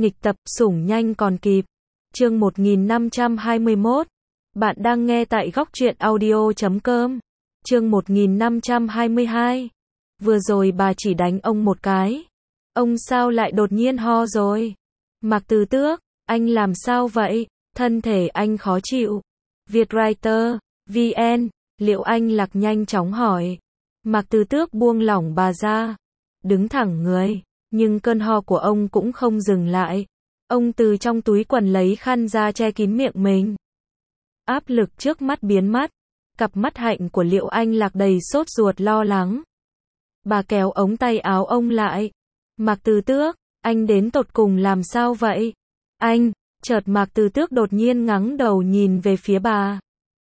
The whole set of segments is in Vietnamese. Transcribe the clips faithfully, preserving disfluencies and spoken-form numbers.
Nghịch tập, sủng nhanh còn kịp. Chương một nghìn năm trăm hai mươi mốt. Bạn đang nghe tại góc truyện audio chấm com. Chương một nghìn năm trăm hai mươi hai. Vừa rồi bà chỉ đánh ông một cái. Ông sao lại đột nhiên ho rồi? Mạc Từ Tước, anh làm sao vậy? Thân thể anh khó chịu. Vietwriter, vê en, Liệu Anh Lạc nhanh chóng hỏi. Mạc Từ Tước buông lỏng bà ra. Đứng thẳng người. Nhưng cơn ho của ông cũng không dừng lại. Ông từ trong túi quần lấy khăn ra che kín miệng mình. Áp lực trước mắt biến mất. Cặp mắt hạnh của Liệu Anh Lạc đầy sốt ruột lo lắng. Bà kéo ống tay áo ông lại. Mạc Từ Tước, anh đến tột cùng làm sao vậy? Anh, chợt Mạc Từ Tước đột nhiên ngẩng đầu nhìn về phía bà.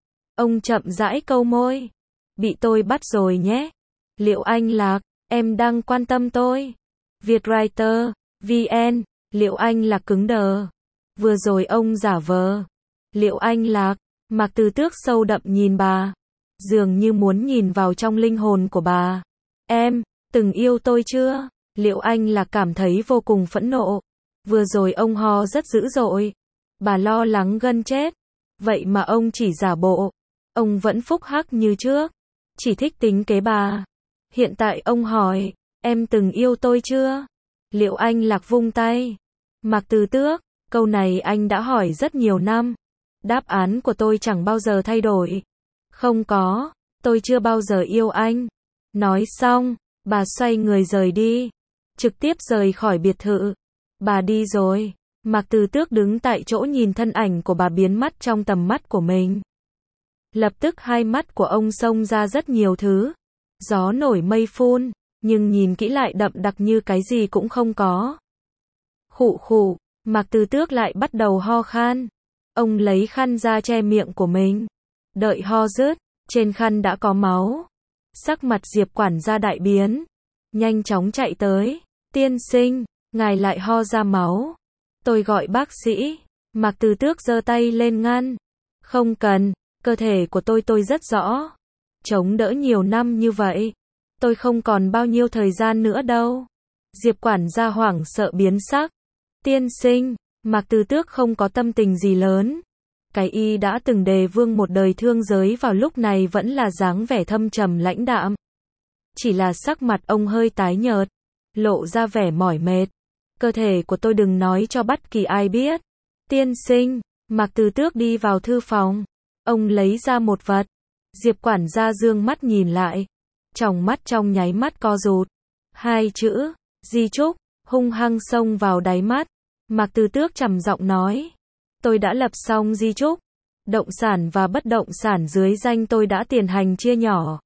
Ông chậm rãi câu môi. Bị tôi bắt rồi nhé. Liệu Anh Lạc, em đang quan tâm tôi. Vietwriter, vê en, Liệu Anh Lạc cứng đờ. Vừa rồi ông giả vờ. Liệu Anh Lạc, Mạc Từ Tước sâu đậm nhìn bà. Dường như muốn nhìn vào trong linh hồn của bà. Em, từng yêu tôi chưa? Liệu Anh Lạc cảm thấy vô cùng phẫn nộ. Vừa rồi ông ho rất dữ dội. Bà lo lắng gần chết. Vậy mà ông chỉ giả bộ. Ông vẫn phúc hắc như trước. Chỉ thích tính kế bà. Hiện tại ông hỏi, em từng yêu tôi chưa? Liệu Anh Lạc vung tay. Mạc Từ Tước, câu này anh đã hỏi rất nhiều năm. Đáp án của tôi chẳng bao giờ thay đổi. Không có, tôi chưa bao giờ yêu anh. Nói xong, bà xoay người rời đi. Trực tiếp rời khỏi biệt thự. Bà đi rồi. Mạc Từ Tước đứng tại chỗ nhìn thân ảnh của bà biến mất trong tầm mắt của mình. Lập tức hai mắt của ông xông ra rất nhiều thứ. Gió nổi mây phun, nhưng nhìn kỹ lại đậm đặc như cái gì cũng không có. Khụ khụ, Mạc Từ Tước lại bắt đầu ho khan. Ông lấy khăn ra che miệng của mình. Đợi ho dứt, trên khăn đã có máu. Sắc mặt Diệp quản gia đại biến. Nhanh chóng chạy tới. Tiên sinh, ngài lại ho ra máu. Tôi gọi bác sĩ. Mạc Từ Tước giơ tay lên ngăn. Không cần, cơ thể của tôi tôi rất rõ. Chống đỡ nhiều năm như vậy. Tôi không còn bao nhiêu thời gian nữa đâu. Diệp quản gia hoảng sợ biến sắc. Tiên sinh, Mạc Từ Tước không có tâm tình gì lớn. Cái y đã từng đề vương một đời thương giới vào lúc này vẫn là dáng vẻ thâm trầm lãnh đạm. Chỉ là sắc mặt ông hơi tái nhợt, lộ ra vẻ mỏi mệt. Cơ thể của tôi đừng nói cho bất kỳ ai biết. Tiên sinh, Mạc Từ Tước đi vào thư phòng. Ông lấy ra một vật. Diệp quản gia dương mắt nhìn lại. Tròng mắt trong nháy mắt co rụt. Hai chữ, di chúc, hung hăng xông vào đáy mắt. Mạc Từ Tước trầm giọng nói. Tôi đã lập xong di chúc. Động sản và bất động sản dưới danh tôi đã tiền hành chia nhỏ.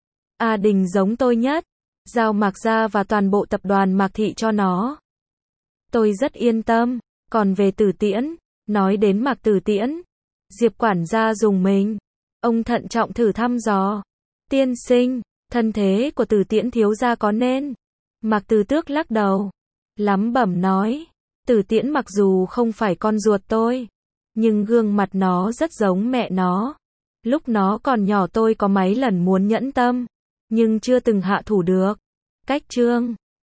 A Đình giống tôi nhất. Giao Mạc gia và toàn bộ tập đoàn Mạc Thị cho nó. Tôi rất yên tâm. Còn về Tử Tiễn, nói đến Mạc Tử Tiễn. Diệp quản gia dùng mình. Ông thận trọng thử thăm dò. Tiên sinh, thân thế của Tử Tiễn thiếu gia có nên? Mạc Từ Tước lắc đầu. Lắm bẩm nói. Tử Tiễn mặc dù không phải con ruột tôi. Nhưng gương mặt nó rất giống mẹ nó. Lúc nó còn nhỏ tôi có mấy lần muốn nhẫn tâm. Nhưng chưa từng hạ thủ được. Cách chương.